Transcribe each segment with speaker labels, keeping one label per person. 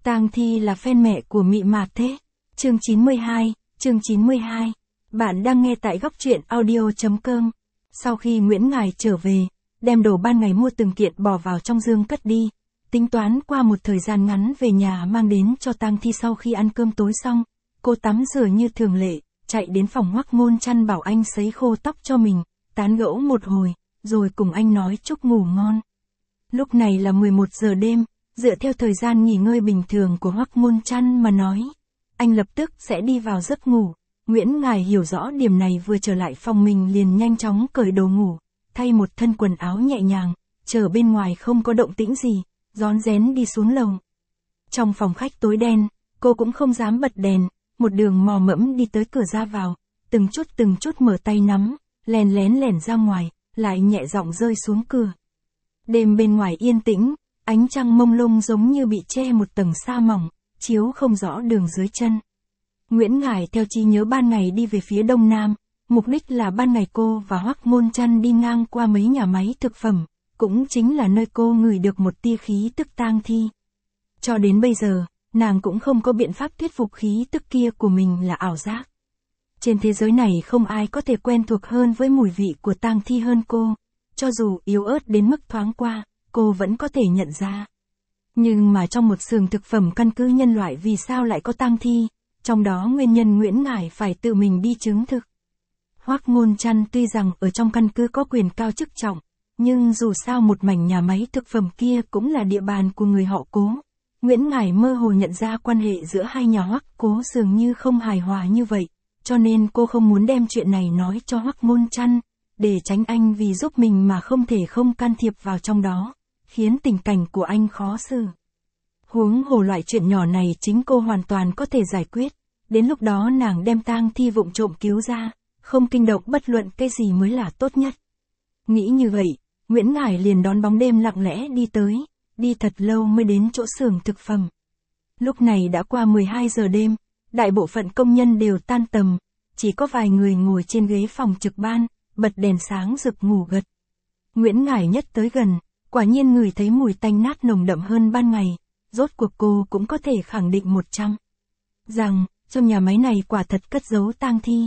Speaker 1: Tang Thi là fan mẹ của Mị Mạt thế. Chương 92. Bạn đang nghe tại góc truyện audio.com. Sau khi Nguyễn Ngải trở về, đem đồ ban ngày mua từng kiện bỏ vào trong dương cất đi, tính toán qua một thời gian ngắn về nhà mang đến cho Tang Thi. Sau khi ăn cơm tối xong, cô tắm rửa như thường lệ, chạy đến phòng Hoắc Ngôn Trăn bảo anh sấy khô tóc cho mình, tán gẫu một hồi, rồi cùng anh nói chúc ngủ ngon. Lúc này là 11 giờ đêm, dựa theo thời gian nghỉ ngơi bình thường của Hoắc Ngôn Trăn mà nói, anh lập tức sẽ đi vào giấc ngủ. Nguyễn Ngải hiểu rõ điểm này, vừa trở lại phòng mình liền nhanh chóng cởi đồ ngủ, thay một thân quần áo nhẹ nhàng, chờ bên ngoài không có động tĩnh gì, rón rén đi xuống lầu. Trong phòng khách tối đen, cô cũng không dám bật đèn, một đường mò mẫm đi tới cửa ra vào, từng chút mở tay nắm, lén lẻn ra ngoài, lại nhẹ giọng rơi xuống cửa. Đêm bên ngoài yên tĩnh, ánh trăng mông lung giống như bị che một tầng sa mỏng, chiếu không rõ đường dưới chân. Nguyễn Ngải theo trí nhớ ban ngày đi về phía đông nam, mục đích là ban ngày cô và Hoắc Ngôn Trăn đi ngang qua mấy nhà máy thực phẩm, cũng chính là nơi cô ngửi được một tia khí tức tang thi. Cho đến bây giờ, nàng cũng không có biện pháp thuyết phục khí tức kia của mình là ảo giác. Trên thế giới này không ai có thể quen thuộc hơn với mùi vị của tang thi hơn cô, cho dù yếu ớt đến mức thoáng qua, cô vẫn có thể nhận ra. Nhưng mà trong một xưởng thực phẩm căn cứ nhân loại vì sao lại có tang thi, trong đó nguyên nhân Nguyễn Ngải phải tự mình đi chứng thực. Hoắc Ngôn Trăn tuy rằng ở trong căn cứ có quyền cao chức trọng, nhưng dù sao một mảnh nhà máy thực phẩm kia cũng là địa bàn của người họ Cố. Nguyễn Ngải mơ hồ nhận ra quan hệ giữa hai nhà Hoắc Cố dường như không hài hòa như vậy, cho nên cô không muốn đem chuyện này nói cho Hoắc Ngôn Trăn, để tránh anh vì giúp mình mà không thể không can thiệp vào trong đó, khiến tình cảnh của anh khó xử. Huống hồ loại chuyện nhỏ này chính cô hoàn toàn có thể giải quyết, đến lúc đó nàng đem tang thi vụng trộm cứu ra, không kinh động bất luận cái gì mới là tốt nhất. Nghĩ như vậy, Nguyễn Ngải liền đón bóng đêm lặng lẽ đi tới, đi thật lâu mới đến chỗ xưởng thực phẩm. Lúc này đã qua 12 giờ đêm, đại bộ phận công nhân đều tan tầm, chỉ có vài người ngồi trên ghế phòng trực ban, bật đèn sáng rực ngủ gật. Nguyễn Ngải nhất tới gần, quả nhiên ngửi thấy mùi tanh nát nồng đậm hơn ban ngày, rốt cuộc cô cũng có thể khẳng định 100 rằng, trong nhà máy này quả thật cất giấu tang thi.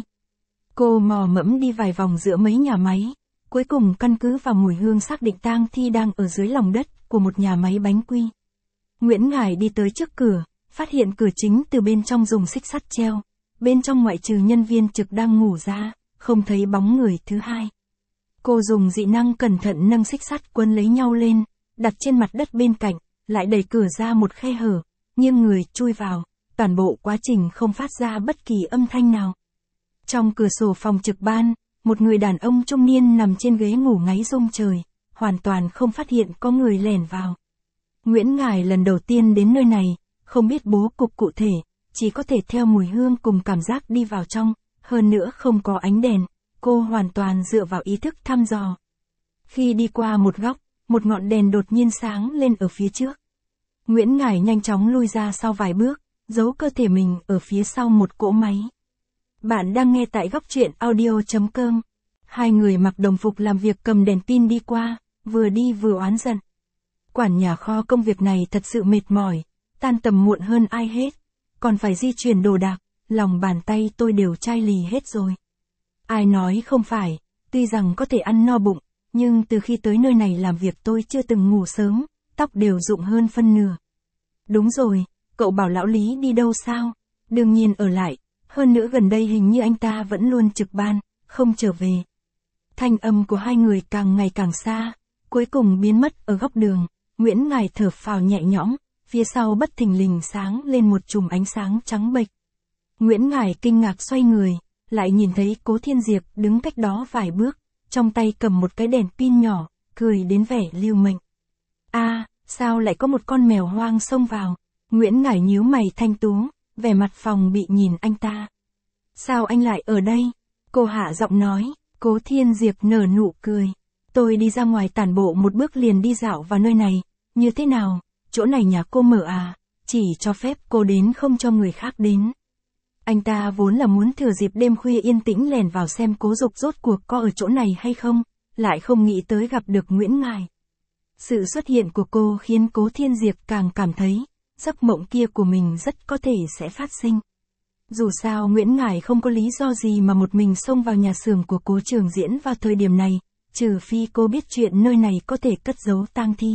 Speaker 1: Cô mò mẫm đi vài vòng giữa mấy nhà máy, cuối cùng căn cứ vào mùi hương xác định tang thi đang ở dưới lòng đất của một nhà máy bánh quy. Nguyễn Ngải đi tới trước cửa, phát hiện cửa chính từ bên trong dùng xích sắt treo, bên trong ngoại trừ nhân viên trực đang ngủ ra, không thấy bóng người thứ hai. Cô dùng dị năng cẩn thận nâng xích sắt quấn lấy nhau lên, đặt trên mặt đất bên cạnh, lại đẩy cửa ra một khe hở, nghiêng người chui vào, toàn bộ quá trình không phát ra bất kỳ âm thanh nào. Trong cửa sổ phòng trực ban, một người đàn ông trung niên nằm trên ghế ngủ ngáy rung trời, hoàn toàn không phát hiện có người lẻn vào. Nguyễn Ngải lần đầu tiên đến nơi này, không biết bố cục cụ thể, chỉ có thể theo mùi hương cùng cảm giác đi vào trong, hơn nữa không có ánh đèn, cô hoàn toàn dựa vào ý thức thăm dò. Khi đi qua một góc, một ngọn đèn đột nhiên sáng lên ở phía trước. Nguyễn Ngải nhanh chóng lui ra sau vài bước, giấu cơ thể mình ở phía sau một cỗ máy. Bạn đang nghe tại góc truyện audio.com. Hai người mặc đồng phục làm việc cầm đèn pin đi qua, vừa đi vừa oán giận. Quản nhà kho công việc này thật sự mệt mỏi, tan tầm muộn hơn ai hết, còn phải di chuyển đồ đạc, lòng bàn tay tôi đều chai lì hết rồi. Ai nói không phải, tuy rằng có thể ăn no bụng, nhưng từ khi tới nơi này làm việc tôi chưa từng ngủ sớm, tóc đều rụng hơn phân nửa. Đúng rồi, cậu bảo lão Lý đi đâu sao? Đương nhiên ở lại, hơn nữa gần đây hình như anh ta vẫn luôn trực ban, không trở về. Thanh âm của hai người càng ngày càng xa, cuối cùng biến mất ở góc đường. Nguyễn Ngải thở phào nhẹ nhõm, phía sau bất thình lình sáng lên một chùm ánh sáng trắng bệch. Nguyễn Ngải kinh ngạc xoay người, lại nhìn thấy Cố Thiên Diệp đứng cách đó vài bước, trong tay cầm một cái đèn pin nhỏ, cười đến vẻ lưu mệnh. Sao lại có một con mèo hoang xông vào? Nguyễn Ngải nhíu mày thanh tú, vẻ mặt phòng bị nhìn anh ta. Sao anh lại ở đây? Cô hạ giọng nói. Cố Thiên Diệp nở nụ cười. Tôi đi ra ngoài tản bộ một bước liền đi dạo vào nơi này, như thế nào? Chỗ này nhà cô mở à? Chỉ cho phép cô đến không cho người khác đến. Anh ta vốn là muốn thừa dịp đêm khuya yên tĩnh lẻn vào xem Cố Dục rốt cuộc có ở chỗ này hay không, lại không nghĩ tới gặp được Nguyễn Ngải. Sự xuất hiện của cô khiến Cố Thiên Diệp càng cảm thấy, giấc mộng kia của mình rất có thể sẽ phát sinh. Dù sao Nguyễn Ngải không có lý do gì mà một mình xông vào nhà xưởng của Cố Trường Diễn vào thời điểm này, trừ phi cô biết chuyện nơi này có thể cất giấu tang thi.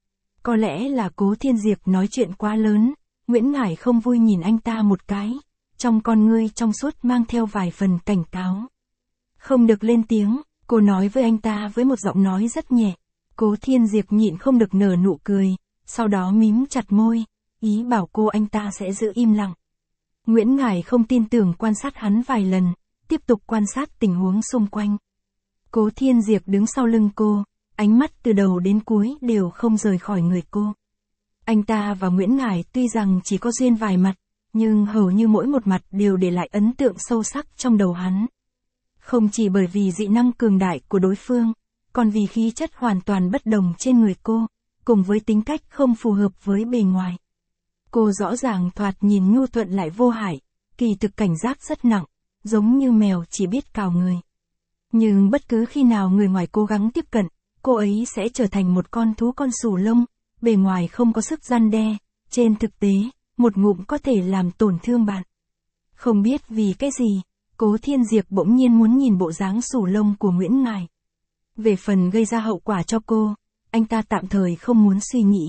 Speaker 1: Có lẽ là Cố Thiên Diệp nói chuyện quá lớn, Nguyễn Ngải không vui nhìn anh ta một cái, trong con ngươi trong suốt mang theo vài phần cảnh cáo. Không được lên tiếng, cô nói với anh ta với một giọng nói rất nhẹ. Cố Thiên Diệp nhịn không được nở nụ cười, sau đó mím chặt môi, ý bảo cô anh ta sẽ giữ im lặng. Nguyễn Ngải không tin tưởng quan sát hắn vài lần, tiếp tục quan sát tình huống xung quanh. Cố Thiên Diệp đứng sau lưng cô, ánh mắt từ đầu đến cuối đều không rời khỏi người cô. Anh ta và Nguyễn Ngải tuy rằng chỉ có duyên vài mặt, nhưng hầu như mỗi một mặt đều để lại ấn tượng sâu sắc trong đầu hắn. Không chỉ bởi vì dị năng cường đại của đối phương, còn vì khí chất hoàn toàn bất đồng trên người cô, cùng với tính cách không phù hợp với bề ngoài. Cô rõ ràng thoạt nhìn nhu thuận lại vô hại, kỳ thực cảnh giác rất nặng, giống như mèo chỉ biết cào người. Nhưng bất cứ khi nào người ngoài cố gắng tiếp cận, cô ấy sẽ trở thành một con thú con sù lông, bề ngoài không có sức răn đe, trên thực tế, một ngụm có thể làm tổn thương bạn. Không biết vì cái gì, Cố Thiên Diệp bỗng nhiên muốn nhìn bộ dáng sù lông của Nguyễn Ngải. Về phần gây ra hậu quả cho cô, anh ta tạm thời không muốn suy nghĩ.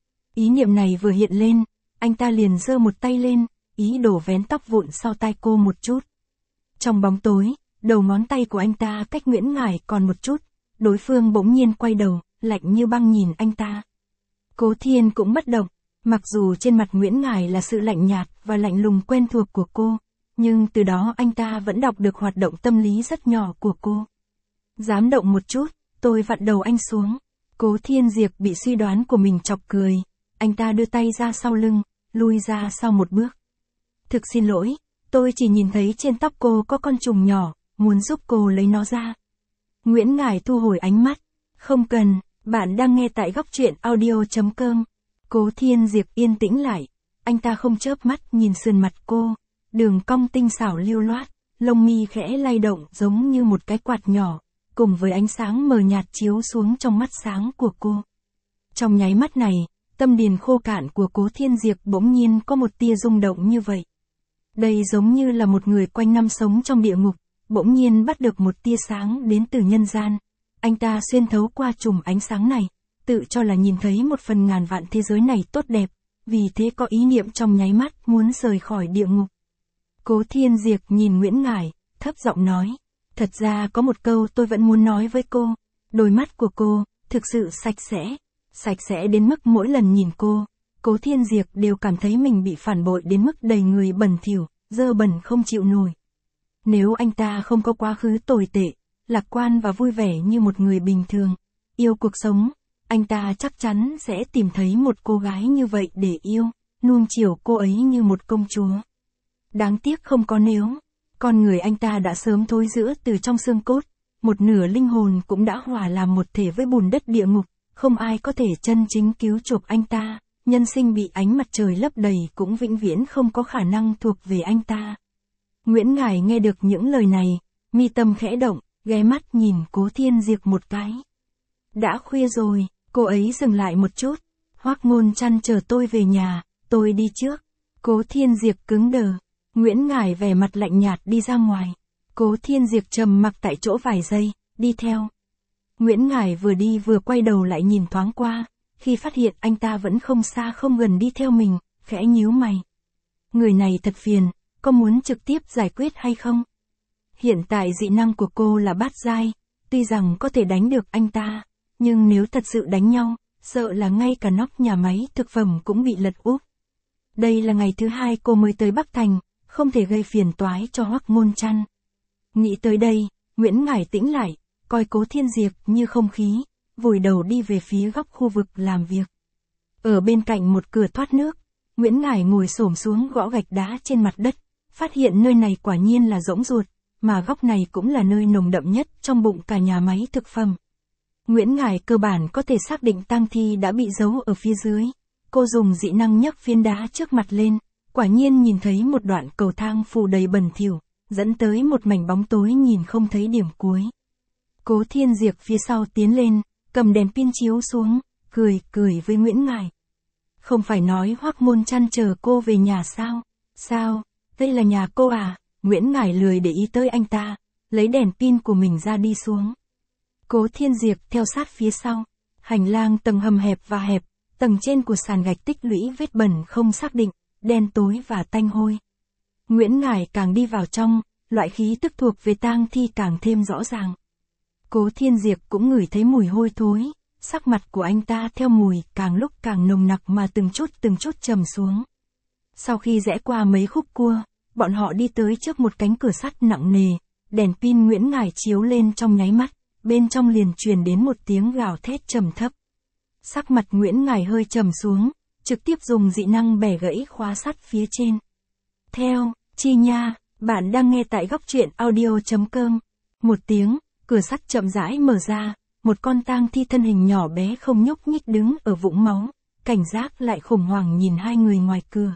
Speaker 1: Ý niệm này vừa hiện lên, anh ta liền giơ một tay lên, ý đồ vén tóc vụn sau tai cô một chút. Trong bóng tối, đầu ngón tay của anh ta cách Nguyễn Ngải còn một chút, đối phương bỗng nhiên quay đầu, lạnh như băng nhìn anh ta. Cố Thiên cũng bất động, mặc dù trên mặt Nguyễn Ngải là sự lạnh nhạt và lạnh lùng quen thuộc của cô, nhưng từ đó anh ta vẫn đọc được hoạt động tâm lý rất nhỏ của cô. Dám động một chút, tôi vặn đầu anh xuống. Cố Thiên Diệp bị suy đoán của mình chọc cười, anh ta đưa tay ra sau lưng, lui ra sau một bước. Thực xin lỗi, tôi chỉ nhìn thấy trên tóc cô có con trùng nhỏ, muốn giúp cô lấy nó ra. Nguyễn Ngải thu hồi ánh mắt. Không cần, bạn đang nghe tại góc truyện audio.com. Cố Thiên Diệp yên tĩnh lại, anh ta không chớp mắt nhìn sườn mặt cô, đường cong tinh xảo lưu loát, lông mi khẽ lay động giống như một cái quạt nhỏ, cùng với ánh sáng mờ nhạt chiếu xuống trong mắt sáng của cô. Trong nháy mắt này, tâm điền khô cạn của Cố Thiên Diệp bỗng nhiên có một tia rung động như vậy. Đây giống như là một người quanh năm sống trong địa ngục, bỗng nhiên bắt được một tia sáng đến từ nhân gian. Anh ta xuyên thấu qua chùm ánh sáng này, tự cho là nhìn thấy một phần ngàn vạn thế giới này tốt đẹp, vì thế có ý niệm trong nháy mắt muốn rời khỏi địa ngục. Cố Thiên Diệp nhìn Nguyễn Ngải, thấp giọng nói, thật ra có một câu tôi vẫn muốn nói với cô, đôi mắt của cô, thực sự sạch sẽ đến mức mỗi lần nhìn cô, Cố Thiên Diệp đều cảm thấy mình bị phản bội đến mức đầy người bẩn thỉu, dơ bẩn không chịu nổi. Nếu anh ta không có quá khứ tồi tệ, lạc quan và vui vẻ như một người bình thường, yêu cuộc sống, anh ta chắc chắn sẽ tìm thấy một cô gái như vậy để yêu, nuông chiều cô ấy như một công chúa. Đáng tiếc không có nếu, con người anh ta đã sớm thối rữa từ trong xương cốt, một nửa linh hồn cũng đã hòa làm một thể với bùn đất địa ngục, không ai có thể chân chính cứu chuộc anh ta, nhân sinh bị ánh mặt trời lấp đầy cũng vĩnh viễn không có khả năng thuộc về anh ta. Nguyễn Ngải nghe được những lời này, mi tâm khẽ động, ghé mắt nhìn Cố Thiên Diệp một cái. Đã khuya rồi, cô ấy dừng lại một chút, Hoắc Ngôn Trăn chờ tôi về nhà, tôi đi trước. Cố Thiên Diệp cứng đờ, Nguyễn Ngải vẻ mặt lạnh nhạt đi ra ngoài. Cố Thiên Diệp trầm mặc tại chỗ vài giây, đi theo. Nguyễn Ngải vừa đi vừa quay đầu lại nhìn thoáng qua, khi phát hiện anh ta vẫn không xa không gần đi theo mình, khẽ nhíu mày. Người này thật phiền, có muốn trực tiếp giải quyết hay không? Hiện tại dị năng của cô là bát giai, tuy rằng có thể đánh được anh ta, nhưng nếu thật sự đánh nhau, sợ là ngay cả nóc nhà máy thực phẩm cũng bị lật úp. Đây là ngày thứ hai cô mới tới Bắc Thành, không thể gây phiền toái cho Hoắc Ngôn Trăn. Nghĩ tới đây, Nguyễn Ngải tĩnh lại, coi Cố Thiên Diệp như không khí, vùi đầu đi về phía góc khu vực làm việc. Ở bên cạnh một cửa thoát nước, Nguyễn Ngải ngồi xổm xuống gõ gạch đá trên mặt đất, phát hiện nơi này quả nhiên là rỗng ruột, mà góc này cũng là nơi nồng đậm nhất trong bụng cả nhà máy thực phẩm. Nguyễn Ngải cơ bản có thể xác định tang thi đã bị giấu ở phía dưới. Cô dùng dị năng nhấc phiến đá trước mặt lên, quả nhiên nhìn thấy một đoạn cầu thang phủ đầy bẩn thỉu, dẫn tới một mảnh bóng tối nhìn không thấy điểm cuối. Cố Thiên Diệp phía sau tiến lên, cầm đèn pin chiếu xuống, cười với Nguyễn Ngải. Không phải nói Hoắc Môn Trăn chờ cô về nhà sao? Sao? Đây là nhà cô à? Nguyễn Ngải lười để ý tới anh ta, lấy đèn pin của mình ra đi xuống. Cố Thiên Diệp theo sát phía sau. Hành lang tầng hầm hẹp và hẹp, tầng trên của sàn gạch tích lũy vết bẩn không xác định, đen tối và tanh hôi. Nguyễn Ngải càng đi vào trong, loại khí tức thuộc về tang thi càng thêm rõ ràng. Cố Thiên Diệp cũng ngửi thấy mùi hôi thối, sắc mặt của anh ta theo mùi càng lúc càng nồng nặc mà từng chút trầm xuống. Sau khi rẽ qua mấy khúc cua, bọn họ đi tới trước một cánh cửa sắt nặng nề, đèn pin Nguyễn Ngải chiếu lên trong nháy mắt, bên trong liền truyền đến một tiếng gào thét trầm thấp. Sắc mặt Nguyễn Ngải hơi trầm xuống, trực tiếp dùng dị năng bẻ gãy khóa sắt phía trên. Theo, Chi Nha, bạn đang nghe tại góc truyện audio.com. Một tiếng, cửa sắt chậm rãi mở ra, một con tang thi thân hình nhỏ bé không nhúc nhích đứng ở vũng máu, cảnh giác lại khủng hoảng nhìn hai người ngoài cửa.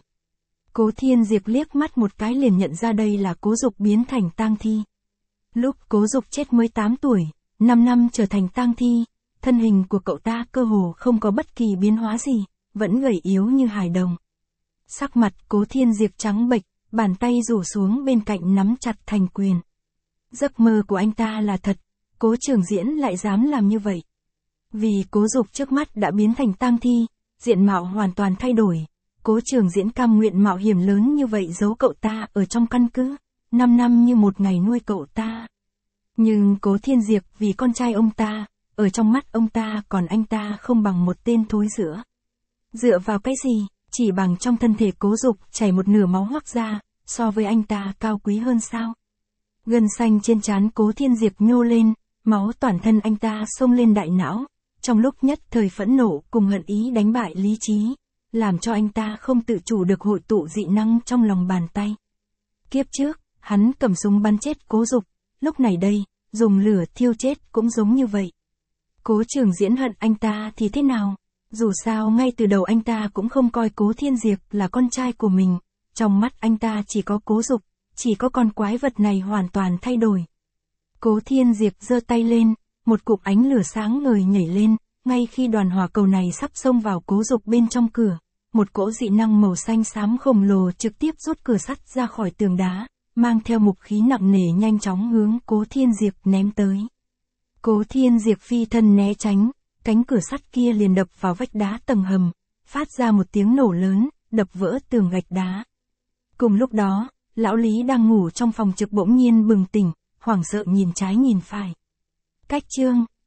Speaker 1: Cố Thiên Diệp liếc mắt một cái liền nhận ra đây là Cố Dục biến thành tang thi. Lúc Cố Dục chết mới 8 tuổi, 5 năm trở thành tang thi, thân hình của cậu ta cơ hồ không có bất kỳ biến hóa gì, vẫn gầy yếu như hài đồng. Sắc mặt Cố Thiên Diệp trắng bệch, bàn tay rủ xuống bên cạnh nắm chặt thành quyền. Giấc mơ của anh ta là thật, Cố Trường Diễn lại dám làm như vậy. Vì Cố Dục trước mắt đã biến thành tang thi, diện mạo hoàn toàn thay đổi, Cố Trường Diễn cam nguyện mạo hiểm lớn như vậy giấu cậu ta ở trong căn cứ, 5 năm như một ngày nuôi cậu ta. Nhưng Cố Thiên Diệp vì con trai ông ta, ở trong mắt ông ta còn anh ta không bằng một tên thối rữa. Dựa vào cái gì, chỉ bằng trong thân thể Cố Dục chảy một nửa máu Hoắc ra, so với anh ta cao quý hơn sao? Gân xanh trên trán Cố Thiên Diệp nhô lên, máu toàn thân anh ta xông lên đại não, trong lúc nhất thời phẫn nộ cùng hận ý đánh bại lý trí, làm cho anh ta không tự chủ được hội tụ dị năng trong lòng bàn tay. Kiếp trước, hắn cầm súng bắn chết Cố Dục, lúc này đây, dùng lửa thiêu chết cũng giống như vậy. Cố Trường Diễn hận anh ta thì thế nào? Dù sao ngay từ đầu anh ta cũng không coi Cố Thiên Diệp là con trai của mình, trong mắt anh ta chỉ có Cố Dục, chỉ có con quái vật này hoàn toàn thay đổi. Cố Thiên Diệp giơ tay lên, một cục ánh lửa sáng ngời nhảy lên, ngay khi đoàn hỏa cầu này sắp xông vào Cố Dục bên trong cửa, một cỗ dị năng màu xanh xám khổng lồ trực tiếp rút cửa sắt ra khỏi tường đá, mang theo mục khí nặng nề nhanh chóng hướng Cố Thiên Diệp ném tới. Cố Thiên Diệp phi thân né tránh, cánh cửa sắt kia liền đập vào vách đá tầng hầm, phát ra một tiếng nổ lớn, đập vỡ tường gạch đá. Cùng lúc đó, lão Lý đang ngủ trong phòng trực bỗng nhiên bừng tỉnh, hoảng sợ nhìn trái nhìn phải. Cách chương,